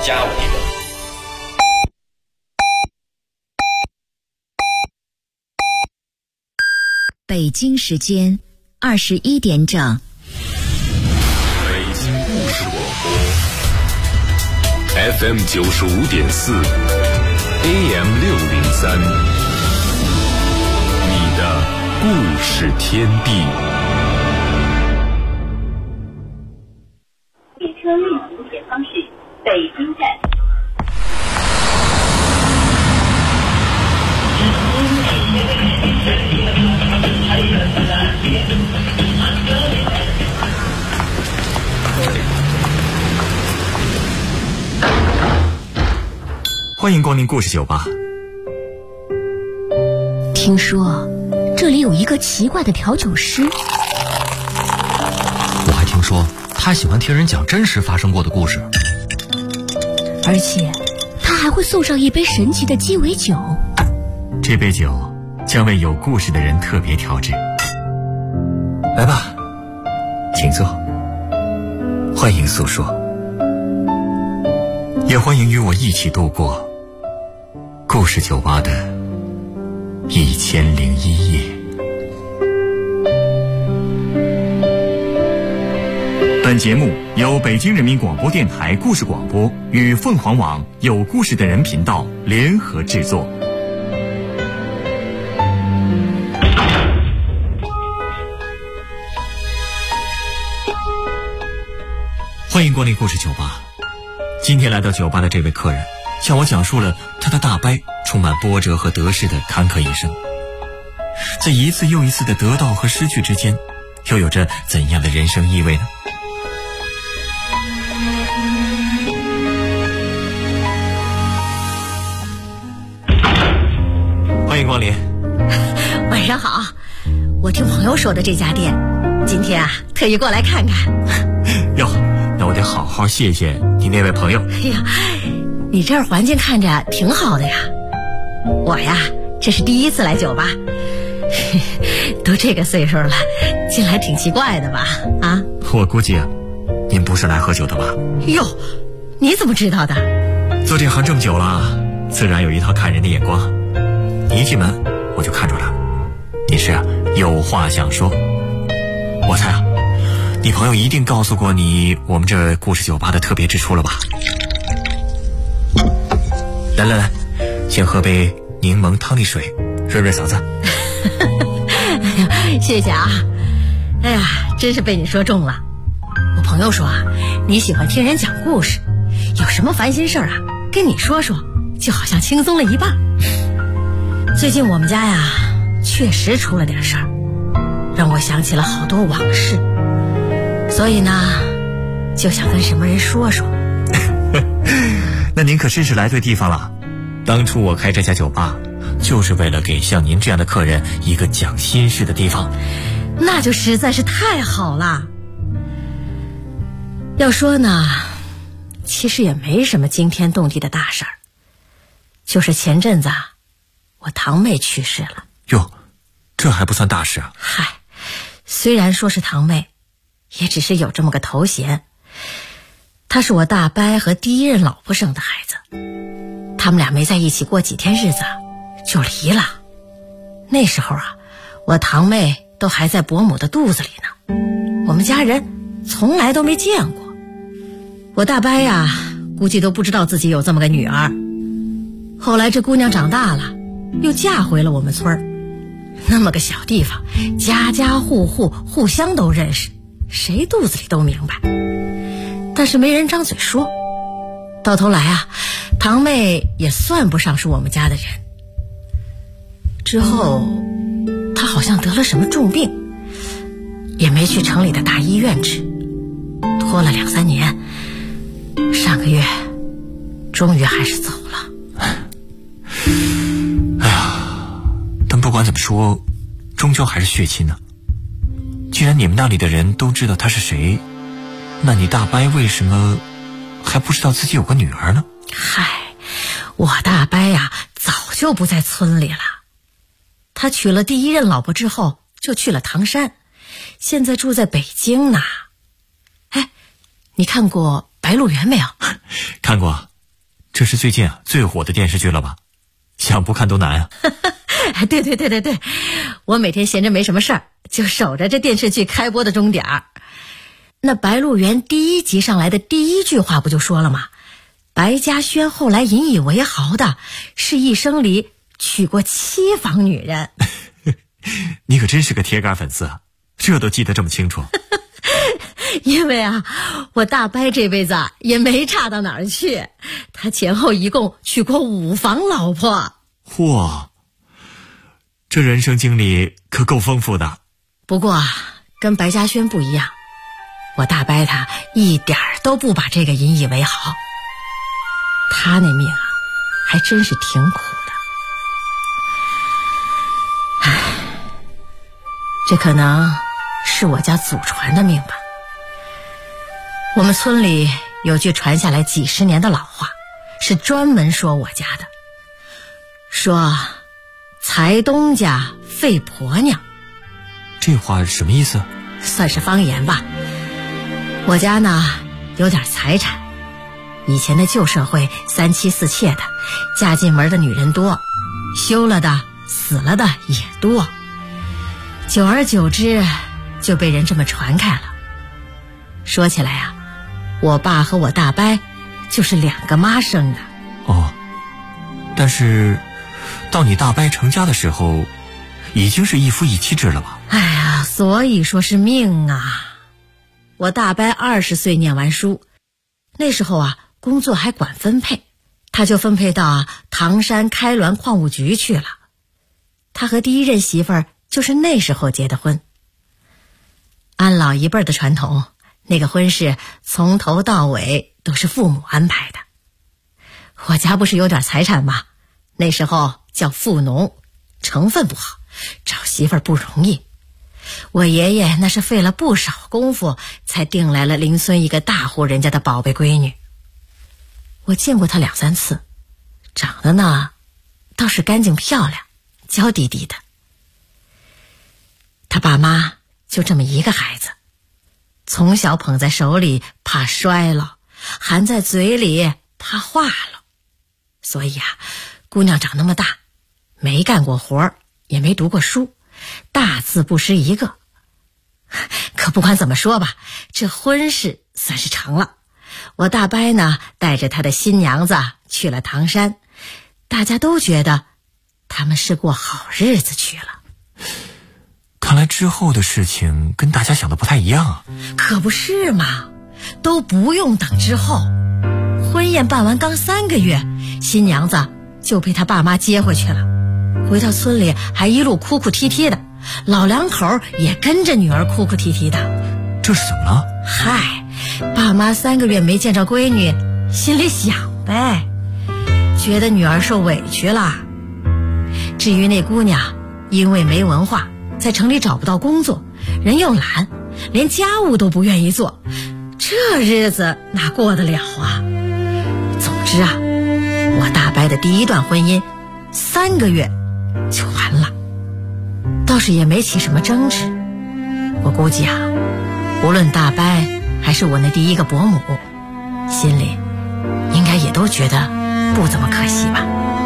加我一个。 北京时间21点整。 北京故事广播 FM 95.4 AM 603，你的故事天地。 列车运行前方是北京站。 欢迎光临故事酒吧。 听说这里有一个奇怪的调酒师， 我还听说他喜欢听人讲真实发生过的故事， 而且他还会送上一杯神奇的鸡尾酒。 这杯酒将为有故事的人特别调制。来吧，请坐，欢迎诉说，也欢迎与我一起度过故事酒吧的1001夜。本节目由北京人民广播电台故事广播与凤凰网有故事的人频道联合制作。欢迎光临故事酒吧。今天来到酒吧的这位客人向我讲述了他的大伯充满波折和得失的坎坷一生，在一次又一次的得到和失去之间，又有着怎样的人生意味呢？欢迎光临。 晚上好，我听朋友说的这家店，今天啊特意过来看看。 哟，那我得好好谢谢你那位朋友。 哎呀，你这儿环境看着挺好的呀。我呀，这是第一次来酒吧，都这个岁数了，进来挺奇怪的吧？啊？ 我估计啊，您不是来喝酒的吧？ 哟，你怎么知道的？ 做这行这么久了，自然有一套看人的眼光。你一进门我就看出了，你是有话想说。我猜啊，你朋友一定告诉过你我们这故事酒吧的特别之处了吧？来来来，先喝杯柠檬汤力水，润润嗓子。 哎呀，谢谢啊！哎呀，真是被你说中了。我朋友说啊，你喜欢听人讲故事，有什么烦心事啊，跟你说说，就好像轻松了一半。最近我们家呀，确实出了点事儿，让我想起了好多往事，所以呢，就想跟什么人说说。 那您可真是来对地方了。当初我开这家酒吧，就是为了给像您这样的客人一个讲心事的地方。 那就实在是太好了。要说呢，其实也没什么惊天动地的大事儿，就是前阵子啊，我堂妹去世了。 哟，这还不算大事啊。 嗨，虽然说是堂妹，也只是有这么个头衔。她是我大伯和第一任老婆生的孩子，他们俩没在一起过几天日子就离了。那时候啊，我堂妹都还在伯母的肚子里呢，我们家人从来都没见过。我大伯呀，估计都不知道自己有这么个女儿。后来这姑娘长大了，又嫁回了我们村儿。那么个小地方，家家户户互相都认识，谁肚子里都明白，但是没人张嘴说。到头来啊，堂妹也算不上是我们家的人。之后她好像得了什么重病，也没去城里的大医院治，拖了2-3年，上个月终于还是走了。 哎呀，但不管怎么说，终究还是血亲呢。既然你们那里的人都知道他是谁，那你大伯为什么还不知道自己有个女儿呢？ 嗨，我大伯呀，早就不在村里了。他娶了第一任老婆之后，就去了唐山，现在住在北京呢。哎，你看过《白鹿原》没有？ 看过， 这是最近最火的电视剧了吧？想不看都难啊。 对，我每天闲着没什么事儿，就守着这电视剧开播的钟点儿。那《白鹿原》第1集上来的第一句话不就说了吗？白嘉轩后来引以为豪的是一生里娶过7房女人。 你可真是个铁杆粉丝啊，这都记得这么清楚。 因为我大伯这辈子也没差到哪儿去，他前后一共娶过5房老婆。 嚯，这人生经历可够丰富的。 不过跟白嘉轩不一样，我大伯他一点都不把这个引以为豪，他那命还真是挺苦的。唉，这可能是我家祖传的命吧。我们村里有句传下来几十年的老话，是专门说我家的，说财东家废婆娘。 这话什么意思？ 算是方言吧。我家呢有点财产，以前的旧社会3妻4妾的，嫁进门的女人多，休了的死了的也多，久而久之就被人这么传开了。说起来我爸和我大伯就是2个妈生的。 哦，但是到你大伯成家的时候已经是1夫1妻制了吧？ 哎呀，所以说是命啊。我大伯20岁念完书，那时候工作还管分配，他就分配到唐山开滦矿务局去了。他和第一任媳妇儿就是那时候结的婚。按老一辈的传统，那个婚事从头到尾都是父母安排的。我家不是有点财产吗？那时候叫富农，成分不好，找媳妇儿不容易。我爷爷那是费了不少功夫才定来了邻村一个大户人家的宝贝闺女。我见过她2、3次，长得呢倒是干净漂亮，娇滴滴的。他爸妈就这么一个孩子，从小捧在手里怕摔了，含在嘴里怕化了。所以姑娘长那么大，没干过活，也没读过书，大字不识一个。可不管怎么说吧，这婚事算是成了。我大伯呢带着他的新娘子去了唐山，大家都觉得他们是过好日子去了。 看来之后的事情跟大家想的不太一样啊。 可不是嘛，都不用等之后，婚宴办完刚3个月，新娘子就被他爸妈接回去了。回到村里还一路哭哭啼啼的，老两口也跟着女儿哭哭啼啼的。 这是怎么了？ 嗨，爸妈3个月没见着闺女，心里想呗，觉得女儿受委屈了。至于那姑娘，因为没文化，在城里找不到工作，人又懒，连家务都不愿意做，这日子哪过得了啊？总之我大伯的第1段婚姻3个月就完了，倒是也没起什么争执。我估计无论大伯还是我那第1个伯母，心里应该也都觉得不怎么可惜吧。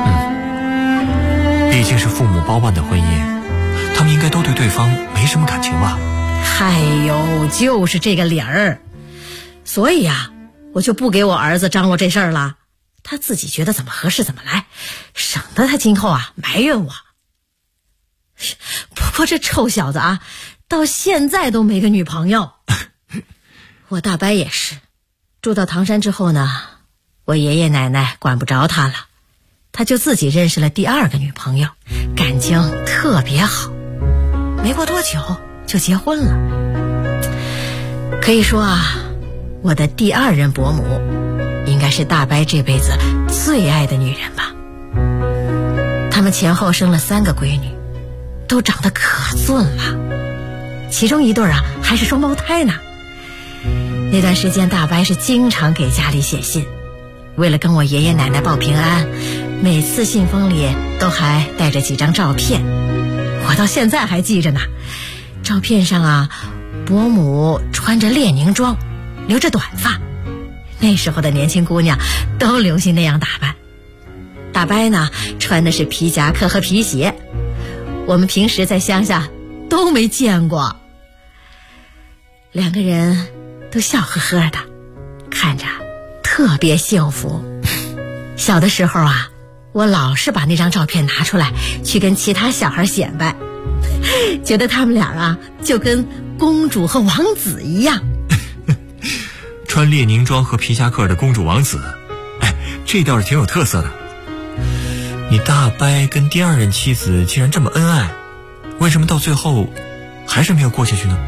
毕竟是父母包办的婚姻，他们应该都对对方没什么感情吧？ 嗨呦，就是这个理儿。所以我就不给我儿子张罗这事儿了，他自己觉得怎么合适怎么来，省得他今后埋怨我。不过这臭小子到现在都没个女朋友。我大伯也是，住到唐山之后呢，我爷爷奶奶管不着他了，他就自己认识了第2个女朋友，感情特别好，没过多久就结婚了。可以说我的第2任伯母应该是大伯这辈子最爱的女人吧。他们前后生了3个闺女，都长得可俊了，其中一对还是双胞胎呢。那段时间大伯是经常给家里写信，为了跟我爷爷奶奶报平安，每次信封里都还带着几张照片，我到现在还记着呢。照片上伯母穿着列宁装，留着短发， 那时候的年轻姑娘都流行那样打扮。大伯呢，穿的是皮夹克和皮鞋，我们平时在乡下都没见过。两个人都笑呵呵的，看着特别幸福。小的时候啊，我老是把那张照片拿出来去跟其他小孩显摆，觉得他们俩啊就跟公主和王子一样。 穿列宁装和皮夹克的公主王子，哎，这倒是挺有特色的。你大伯跟第二任妻子竟然这么恩爱，为什么到最后还是没有过下去呢？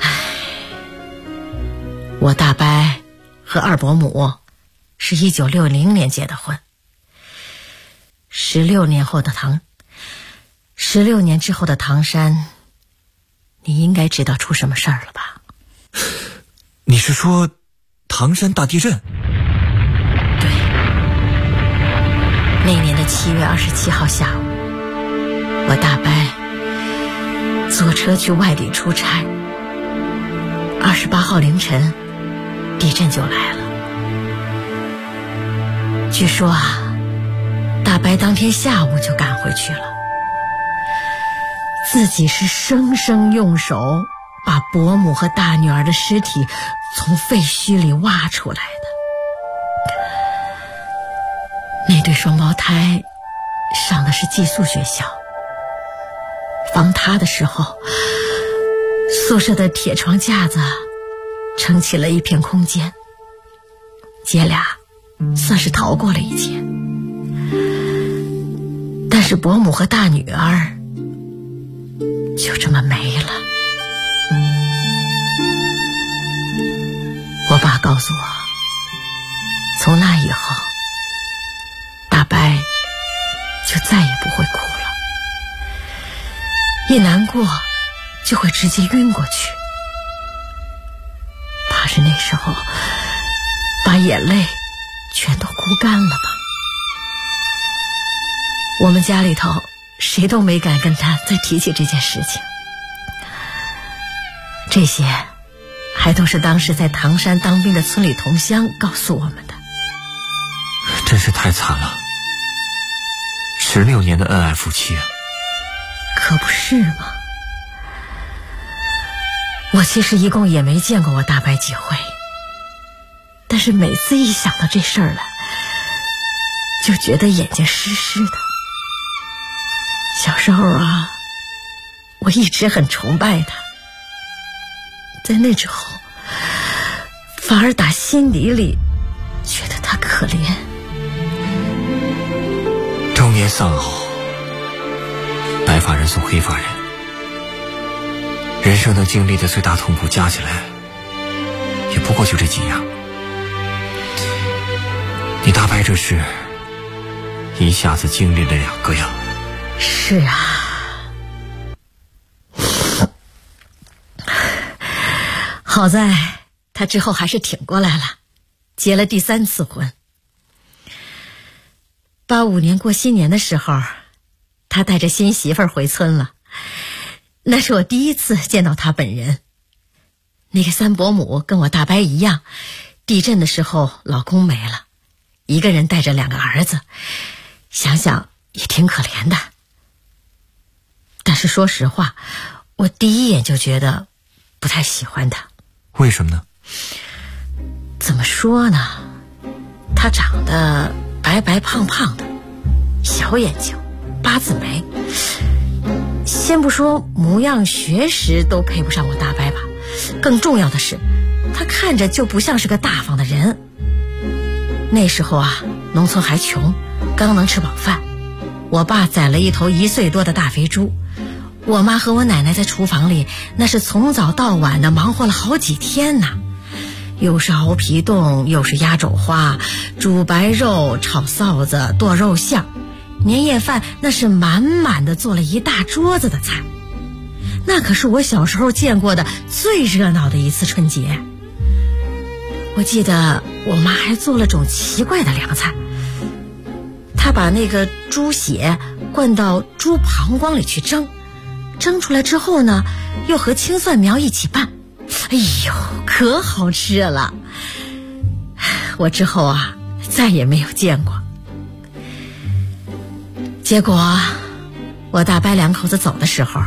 我大伯和二伯母是1960年结的婚，16年之后的唐山，你应该知道出什么事儿了吧？ 你是说唐山大地震？ 对，那年的7月27号下午，我大伯坐车去外地出差，28号凌晨地震就来了。据说啊，大伯当天下午就赶回去了，自己是生生用手把伯母和大女儿的尸体从废墟里挖出来的。那对双胞胎上的是寄宿学校，房塌的时候，宿舍的铁床架子撑起了一片空间，姐俩算是逃过了一劫。但是伯母和大女儿就这么没了。我爸告诉我，从那以后大伯就再也不会哭了，一难过就会直接晕过去，怕是那时候把眼泪全都哭干了吧。我们家里头谁都没敢跟他再提起这件事情，这些还都是当时在唐山当兵的村里同乡告诉我们的。 真是太惨了，16年的恩爱夫妻啊。 可不是吗？我其实一共也没见过我大伯几回，但是每次一想到这事儿来，就觉得眼睛湿湿的。小时候啊，我一直很崇拜他，在那之后反而打心底里觉得他可怜。 中年丧偶，白发人送黑发人，人生能经历的最大痛苦加起来也不过就这几样。你大伯这事一下子经历了2个呀。 是啊，好在他之后还是挺过来了，结了第3次婚。85年过新年的时候，他带着新媳妇儿回村了，那是我第一次见到他本人。那个3伯母跟我大伯一样，地震的时候老公没了，一个人带着2个儿子，想想也挺可怜的。但是说实话，我第一眼就觉得不太喜欢他。 为什么呢？ 怎么说呢，他长得白白胖胖的，小眼睛，8字眉，先不说模样学识都配不上我大伯吧，更重要的是他看着就不像是个大方的人。那时候啊，农村还穷，刚能吃饱饭，我爸宰了一头1岁多的大肥猪，我妈和我奶奶在厨房里那是从早到晚的忙活了好几天呢，又是熬皮冻，又是压肘花，煮白肉，炒臊子，剁肉馅，年夜饭那是满满的做了一大桌子的菜，那可是我小时候见过的最热闹的一次春节。我记得我妈还做了种奇怪的凉菜，她把那个猪血灌到猪膀胱里去蒸，蒸出来之后呢，又和青蒜苗一起拌，哎呦，可好吃了。 我之后啊再也没有见过。结果我大伯两口子走的时候，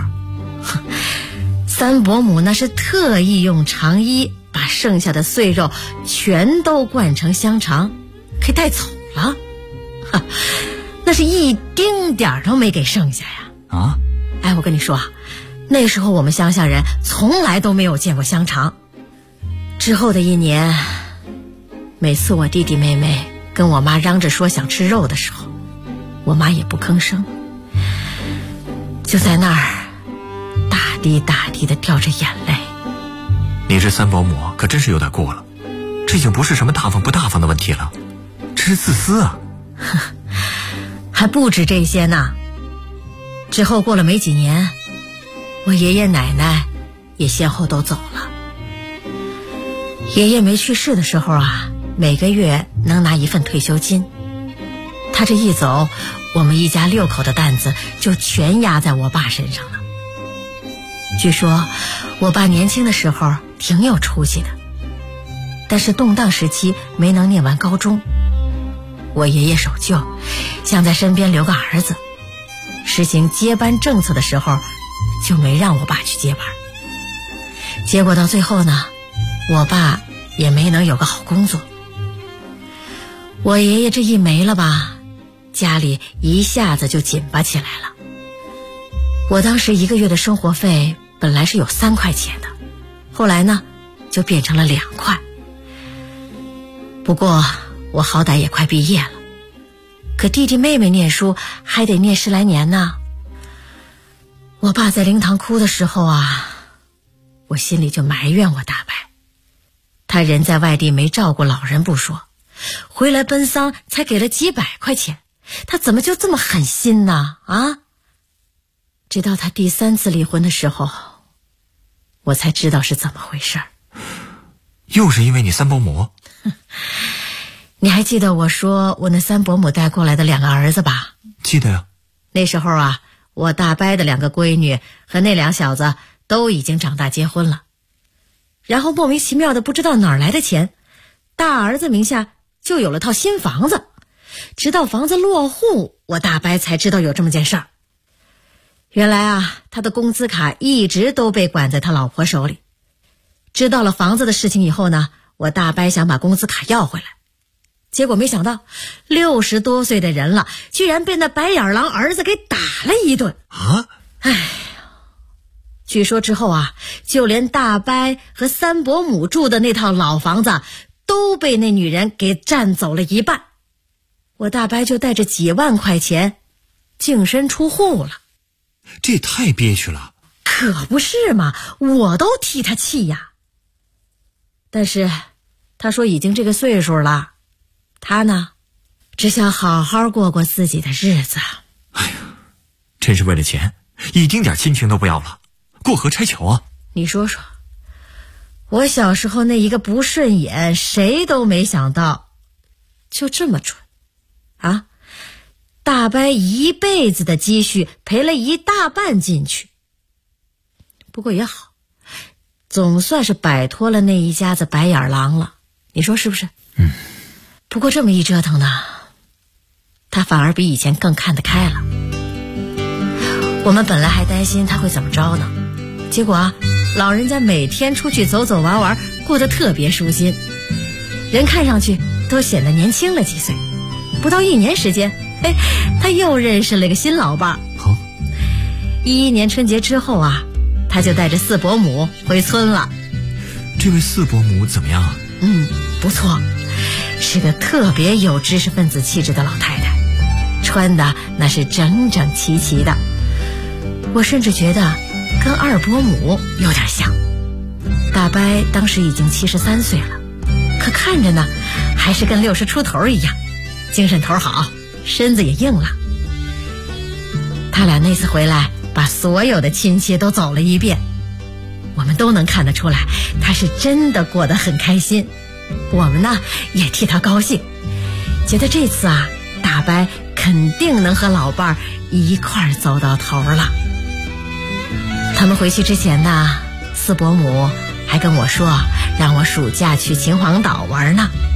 三伯母那是特意用长衣把剩下的碎肉全都灌成香肠给带走了，那是一丁点儿都没给剩下呀。 啊？ 哎，我跟你说啊，那时候我们乡下人从来都没有见过香肠。之后的一年，每次我弟弟妹妹跟我妈嚷着说想吃肉的时候，我妈也不吭声，就在那儿大滴大滴地掉着眼泪。 你这三伯母可真是有点过了，这已经不是什么大方不大方的问题了，这是自私啊。 还不止这些呢。之后过了没几年，我爷爷奶奶也先后都走了。爷爷没去世的时候啊，每个月能拿1份退休金。他这一走，我们一家6口的担子就全压在我爸身上了。据说我爸年轻的时候挺有出息的，但是动荡时期没能念完高中。我爷爷守旧，想在身边留个儿子，实行接班政策的时候就没让我爸去接班。结果到最后呢，我爸也没能有个好工作。我爷爷这一没了吧，家里一下子就紧巴起来了。我当时1个月的生活费本来是有3块钱的，后来呢就变成了2块。不过我好歹也快毕业了，可弟弟妹妹念书还得念10来年呢。我爸在灵堂哭的时候啊，我心里就埋怨我大伯，他人在外地没照顾老人不说，回来奔丧才给了几百块钱，他怎么就这么狠心呢？啊！直到他第3次离婚的时候，我才知道是怎么回事。 又是因为你三伯母？ 你还记得我说我那三伯母带过来的2个儿子吧？ 记得呀。 那时候啊，我大伯的2个闺女和那2小子都已经长大结婚了，然后莫名其妙的不知道哪儿来的钱，大儿子名下就有了套新房子。直到房子落户，我大伯才知道有这么件事儿。原来啊，他的工资卡一直都被管在他老婆手里。知道了房子的事情以后呢，我大伯想把工资卡要回来，结果没想到60多岁的人了，居然被那白眼狼儿子给打了一顿啊！ 哎呀，据说之后啊，就连大伯和三伯母住的那套老房子都被那女人给占走了一半。我大伯就带着几万块钱净身出户了。 这也太憋屈了。 可不是嘛，我都替他气呀。但是他说已经这个岁数了，他呢只想好好过过自己的日子。 哎呀，真是为了钱一丁点亲情都不要了，过河拆桥啊。 你说说，我小时候那一个不顺眼，谁都没想到就这么蠢啊！大伯一辈子的积蓄赔了1大半进去。不过也好，总算是摆脱了那一家子白眼狼了，你说是不是？不过这么一折腾呢，他反而比以前更看得开了。我们本来还担心他会怎么着呢，结果啊，老人家每天出去走走玩玩，过得特别舒心，人看上去都显得年轻了几岁。不到1年时间，他又认识了个新老伴。11年春节之后啊，他就带着4伯母回村了。 这位4伯母怎么样啊？ 不错，是个特别有知识分子气质的老太太，穿的那是整整齐齐的。我甚至觉得跟2伯母有点像。大伯当时已经73岁了，可看着呢还是跟60出头一样，精神头好，身子也硬了。他俩那次回来把所有的亲戚都走了一遍，我们都能看得出来他是真的过得很开心。我们呢也替他高兴，觉得这次啊，大伯肯定能和老伴儿一块儿走到头了。他们回去之前呢，4伯母还跟我说让我暑假去秦皇岛玩呢。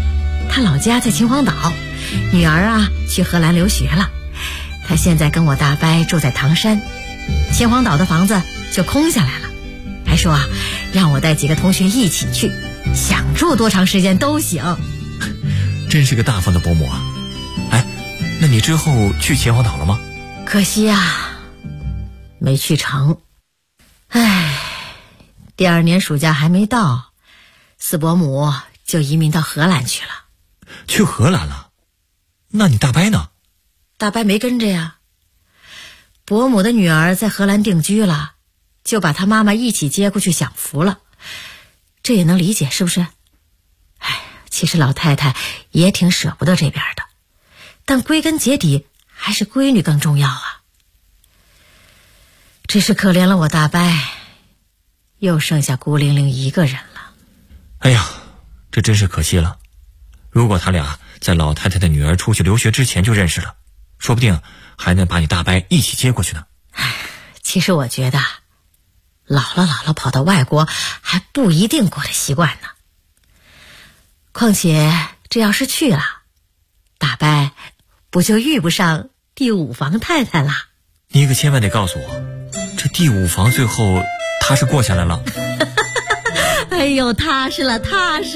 他老家在秦皇岛，女儿啊去荷兰留学了。他现在跟我大伯住在唐山，秦皇岛的房子就空下来了，还说啊让我带几个同学一起去，想住多长时间都行。 真是个大方的伯母啊！哎，那你之后去秦皇岛了吗？ 可惜啊，没去成。唉，第2年暑假还没到，四伯母就移民到荷兰去了。 去荷兰了？那你大伯呢？ 大伯没跟着呀。伯母的女儿在荷兰定居了，就把她妈妈一起接过去享福了。这也能理解，是不是？唉，其实老太太也挺舍不得这边的，但归根结底还是闺女更重要啊。只是可怜了我大伯，又剩下孤零零一个人了。 哎呀，这真是可惜了。如果他俩在老太太的女儿出去留学之前就认识了，说不定还能把你大伯一起接过去呢。 其实我觉得姥姥跑到外国还不一定过得习惯呢。况且这要是去了，大伯不就遇不上第5房太太了？ 你可千万得告诉我，这第5房最后他是过下来了？ 哎呦，踏实了。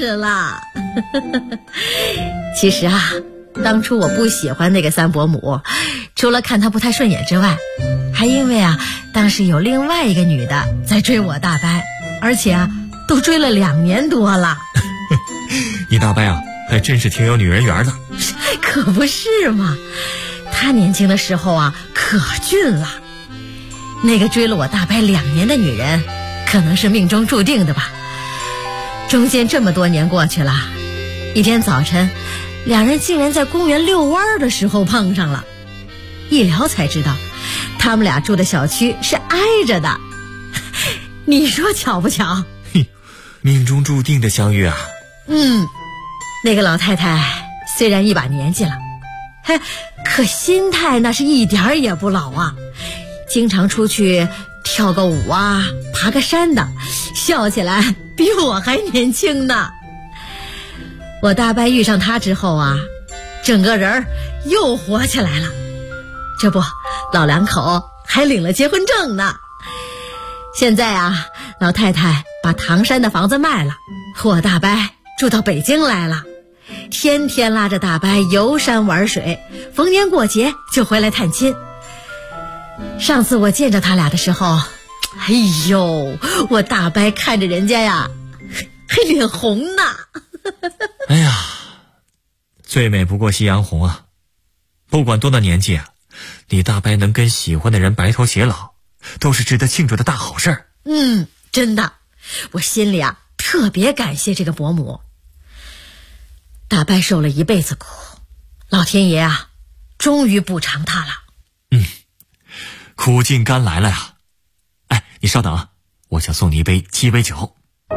其实啊，当初我不喜欢那个三伯母，除了看她不太顺眼之外，还因为啊，当时有另外一个女的在追我大伯，而且啊，都追了2年多了。 你大伯啊，还真是挺有女人缘的。 可不是嘛，他年轻的时候啊，可俊了。那个追了我大伯2年的女人，可能是命中注定的吧。中间这么多年过去了，一天早晨，2人竟然在公园遛弯的时候碰上了。一聊才知道，他们俩住的小区是挨着的。你说巧不巧？ 命中注定的相遇啊。 那个老太太虽然一把年纪了，可心态那是一点儿也不老啊，经常出去跳个舞啊，爬个山的，笑起来比我还年轻呢。我大伯遇上她之后啊，整个人又活起来了。这不，老2口还领了结婚证呢。现在啊，老太太把唐山的房子卖了，我大伯住到北京来了，天天拉着大伯游山玩水，逢年过节就回来探亲。上次我见着他俩的时候，哎呦，我大伯看着人家呀，还脸红呢。 哎呀，最美不过夕阳红啊。不管多大年纪啊，你大伯能跟喜欢的人白头偕老，都是值得庆祝的大好事儿。 真的，我心里啊特别感谢这个伯母。大伯受了一辈子苦，老天爷啊终于补偿他了。 苦尽甘来了呀。哎，你稍等啊，我想送你一杯鸡尾酒。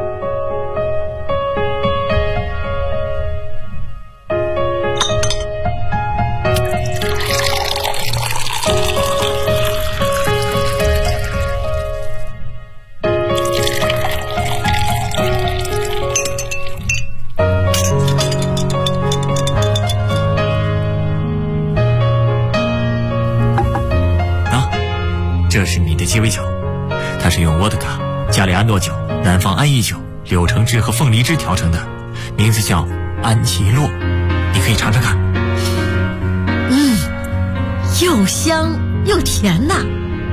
这是你的鸡尾酒，它是用沃德嘎、加利安诺酒、南方安逸酒、柳橙汁和凤梨汁调成的，名字叫安琪洛，你可以尝尝看。 又香又甜呐。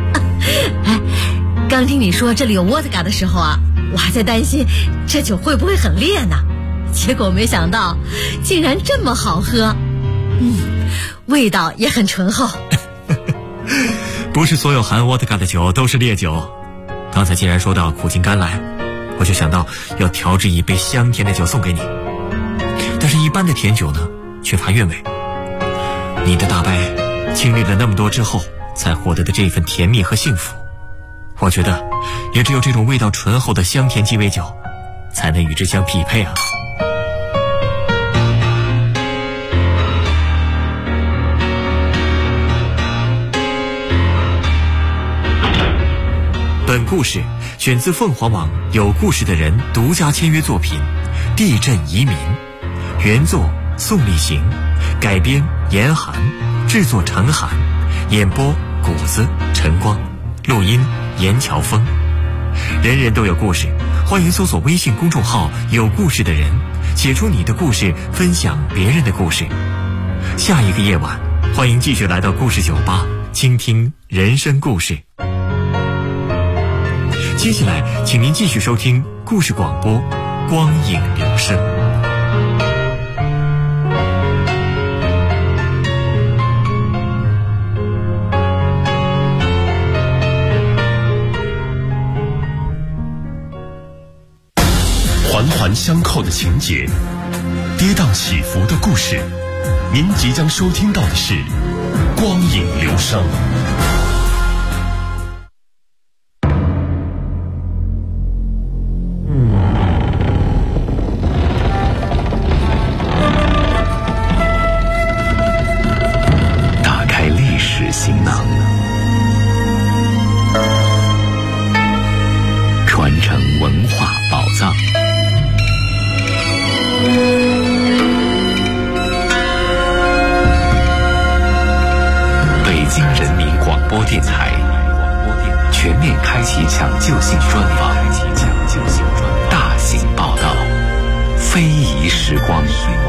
刚听你说这里有沃德嘎的时候啊，我还在担心这酒会不会很烈呢，结果没想到竟然这么好喝。味道也很醇厚。 不是所有含沃德嘎的酒都是烈酒。刚才既然说到苦尽甘来，我就想到要调制一杯香甜的酒送给你。但是一般的甜酒呢，缺乏韵味。你的大伯经历了那么多之后才获得的这份甜蜜和幸福，我觉得也只有这种味道醇厚的香甜鸡尾酒才能与之相匹配啊。本故事选自凤凰网有故事的人独家签约作品《地震移民》，原作宋立行，改编严寒，制作陈寒，演播谷子、陈光，录音严乔峰。人人都有故事，欢迎搜索微信公众号“有故事的人”，写出你的故事，分享别人的故事。下一个夜晚，欢迎继续来到故事酒吧，倾听人生故事。接下来，请您继续收听故事广播《光影留声》。 环环相扣的情节，跌宕起伏的故事。您即将收听到的是《光影留声》。打开历史行囊，传承文化宝藏。北京人民广播电台全面开启抢救性专访，大型报道，非遗时光。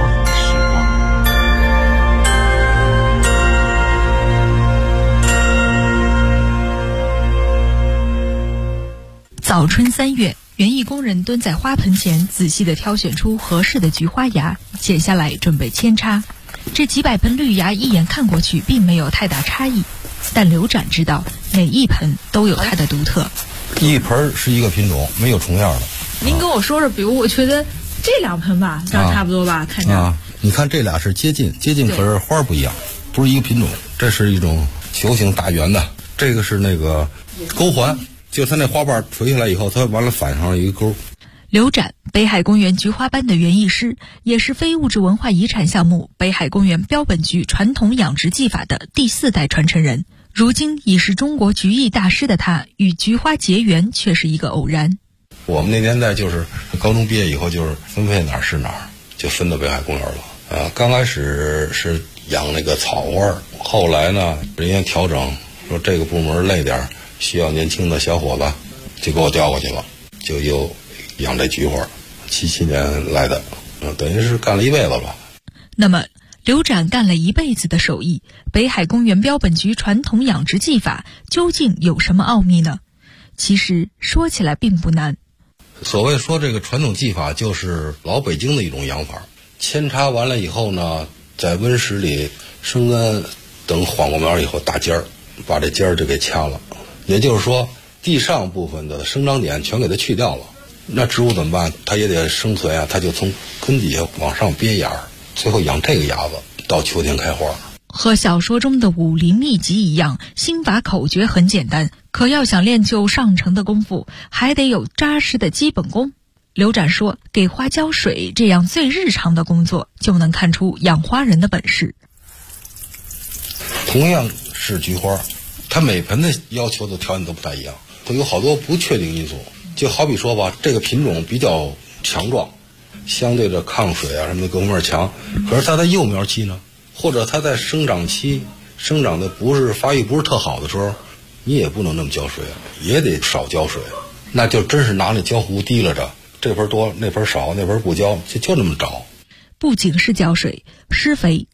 早春3月，园艺工人蹲在花盆前，仔细地挑选出合适的菊花芽，剪下来准备扦插。这几百盆绿芽一眼看过去并没有太大差异，但刘展知道每一盆都有它的独特。 一盆是一个品种，没有重样的。 您跟我说说，比如我觉得这2盆吧，长差不多吧，看着。 你看这俩是接近，可是花不一样，不是一个品种。这是一种球形大圆的，这个是那个钩环，就它那花瓣垂下来以后，它完了反上一个钩。 刘展，北海公园菊花班的园艺师，也是非物质文化遗产项目北海公园标本菊传统养殖技法的第4代传承人。如今已是中国菊艺大师的他，与菊花结缘却是一个偶然。 我们那年代就是高中毕业以后，就是分配哪儿是哪儿，就分到北海公园了。刚开始是养那个草花，后来呢，人家调整说这个部门累点，需要年轻的小伙子，就给我调过去了，就又养这菊花，77年来的，等于是干了一辈子吧。 那么刘展干了一辈子的手艺，北海公园标本菊传统养殖技法究竟有什么奥秘呢？其实说起来并不难。 所谓说这个传统技法，就是老北京的一种养法。扦插完了以后呢，在温室里生根，等缓过苗以后打尖儿，把这尖儿就给掐了。也就是说，地上部分的生长点全给它去掉了。那植物怎么办？它也得生存啊，它就从根底下往上憋芽，最后养这个芽子，到秋天开花。 和小说中的武林秘籍一样，心法口诀很简单，可要想练就上乘的功夫，还得有扎实的基本功。刘展说，给花浇水这样最日常的工作，就能看出养花人的本事。 同样是菊花，它每盆的要求的条件都不太一样，它有好多不确定因素。就好比说吧，这个品种比较强壮，相对的抗水啊什么的各方面强，可是它在幼苗期呢，或者它在生长期生长的发育不是特好的时候，你也不能那么浇水，也得少浇水，那就真是拿那浇壶提拉着，这盆多那盆少，那盆不浇，就那么找。 不仅是浇水，施肥、